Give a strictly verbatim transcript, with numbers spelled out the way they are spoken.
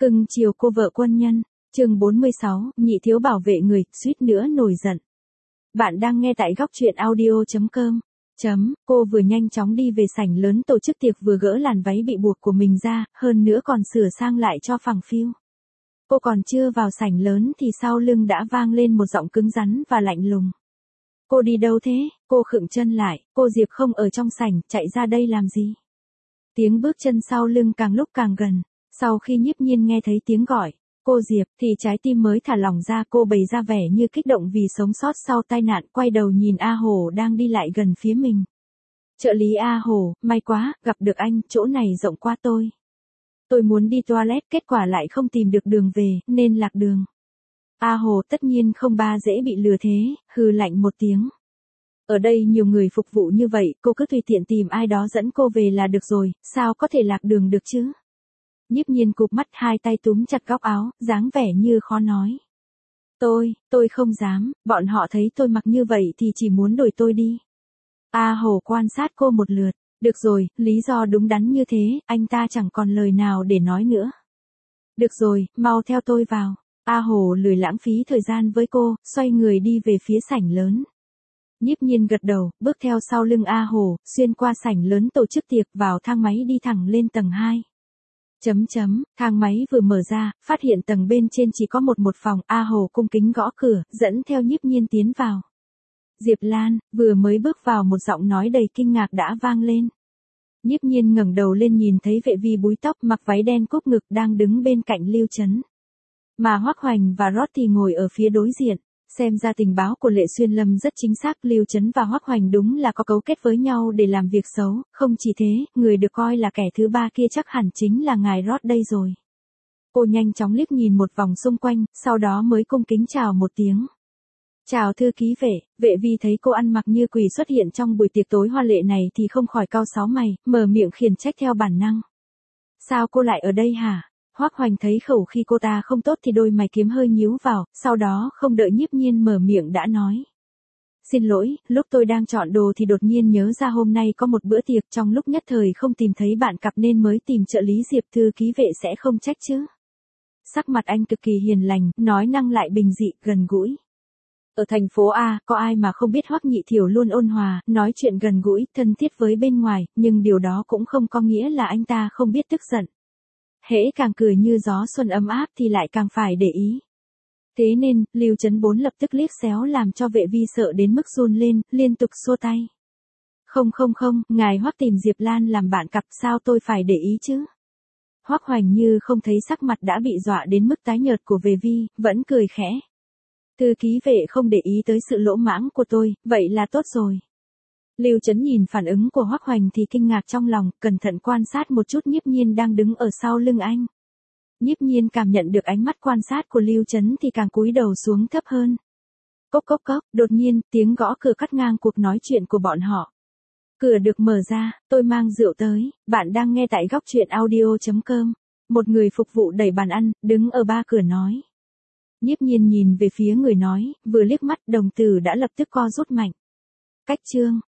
Cưng chiều cô vợ quân nhân, chương bốn mươi sáu, nhị thiếu bảo vệ người, suýt nữa nổi giận. Bạn đang nghe tại góc truyện audio chấm com. Chấm, cô vừa nhanh chóng đi về sảnh lớn tổ chức tiệc vừa gỡ làn váy bị buộc của mình ra, hơn nữa còn sửa sang lại cho phẳng phiu. Cô còn chưa vào sảnh lớn thì sau lưng đã vang lên một giọng cứng rắn và lạnh lùng. Cô đi đâu thế? Cô khựng chân lại, cô Diệp không ở trong sảnh, chạy ra đây làm gì? Tiếng bước chân sau lưng càng lúc càng gần. Sau khi Nhiếp Nhiên nghe thấy tiếng gọi, cô Diệp, thì trái tim mới thả lỏng ra, cô bày ra vẻ như kích động vì sống sót sau tai nạn, quay đầu nhìn A Hồ đang đi lại gần phía mình. Trợ lý A Hồ, may quá, gặp được anh, chỗ này rộng quá tôi. Tôi muốn đi toilet, kết quả lại không tìm được đường về, nên lạc đường. A Hồ tất nhiên không ba dễ bị lừa thế, hừ lạnh một tiếng. Ở đây nhiều người phục vụ như vậy, cô cứ tùy tiện tìm ai đó dẫn cô về là được rồi, sao có thể lạc đường được chứ? Nhiếp Nhiên cụp mắt, hai tay túm chặt góc áo, dáng vẻ như khó nói. Tôi, tôi không dám, bọn họ thấy tôi mặc như vậy thì chỉ muốn đuổi tôi đi. A Hồ quan sát cô một lượt, được rồi, lý do đúng đắn như thế, anh ta chẳng còn lời nào để nói nữa. Được rồi, mau theo tôi vào. A Hồ lười lãng phí thời gian với cô, xoay người đi về phía sảnh lớn. Nhiếp Nhiên gật đầu, bước theo sau lưng A Hồ, xuyên qua sảnh lớn tổ chức tiệc, vào thang máy đi thẳng lên tầng hai. Chấm chấm, thang máy vừa mở ra, phát hiện tầng bên trên chỉ có một một phòng, A Hồ cung kính gõ cửa, dẫn theo Nhiếp Nhiên tiến vào. Diệp Lan, vừa mới bước vào một giọng nói đầy kinh ngạc đã vang lên. Nhiếp Nhiên ngẩng đầu lên nhìn thấy vệ vi búi tóc mặc váy đen cúp ngực đang đứng bên cạnh Lưu Chấn. Mà Hoắc Hoành và Rót thì ngồi ở phía đối diện. Xem ra tình báo của Lệ Xuyên Lâm rất chính xác, Lưu Chấn và Hoắc Hoành đúng là có cấu kết với nhau để làm việc xấu, không chỉ thế, người được coi là kẻ thứ ba kia chắc hẳn chính là ngài Rót đây rồi. Cô nhanh chóng liếc nhìn một vòng xung quanh, sau đó mới cung kính chào một tiếng. Chào thư ký vệ, vệ vi thấy cô ăn mặc như quỷ xuất hiện trong buổi tiệc tối hoa lệ này thì không khỏi cau sáu mày, mở miệng khiển trách theo bản năng. Sao cô lại ở đây hả? Hoắc Hoành thấy khẩu khi cô ta không tốt thì đôi mày kiếm hơi nhíu vào, sau đó không đợi Nhiếp Nhiên mở miệng đã nói. Xin lỗi, lúc tôi đang chọn đồ thì đột nhiên nhớ ra hôm nay có một bữa tiệc, trong lúc nhất thời không tìm thấy bạn cặp nên mới tìm trợ lý Diệp, thư ký vệ sẽ không trách chứ. Sắc mặt anh cực kỳ hiền lành, nói năng lại bình dị, gần gũi. Ở thành phố A, có ai mà không biết Hoắc Nhị Thiểu luôn ôn hòa, nói chuyện gần gũi, thân thiết với bên ngoài, nhưng điều đó cũng không có nghĩa là anh ta không biết tức giận. Hễ càng cười như gió xuân ấm áp thì lại càng phải để ý. Thế nên, Lưu Chấn Bốn lập tức liếc xéo làm cho vệ vi sợ đến mức run lên, liên tục xua tay. Không không không, ngài Hoắc tìm Diệp Lan làm bạn cặp, sao tôi phải để ý chứ? Hoắc Hoành như không thấy sắc mặt đã bị dọa đến mức tái nhợt của vệ vi, vẫn cười khẽ. Thư ký vệ không để ý tới sự lỗ mãng của tôi, vậy là tốt rồi. Lưu Chấn nhìn phản ứng của Hoắc Hoành thì kinh ngạc trong lòng, cẩn thận quan sát một chút Nhiếp Nhiên đang đứng ở sau lưng anh. Nhiếp Nhiên cảm nhận được ánh mắt quan sát của Lưu Chấn thì càng cúi đầu xuống thấp hơn. Cốc cốc cốc, đột nhiên, tiếng gõ cửa cắt ngang cuộc nói chuyện của bọn họ. Cửa được mở ra, tôi mang rượu tới, bạn đang nghe tại góc truyện audio chấm com. Một người phục vụ đẩy bàn ăn, đứng ở ba cửa nói. Nhiếp Nhiên nhìn về phía người nói, vừa liếc mắt đồng tử đã lập tức co rút mạnh. Cách chương.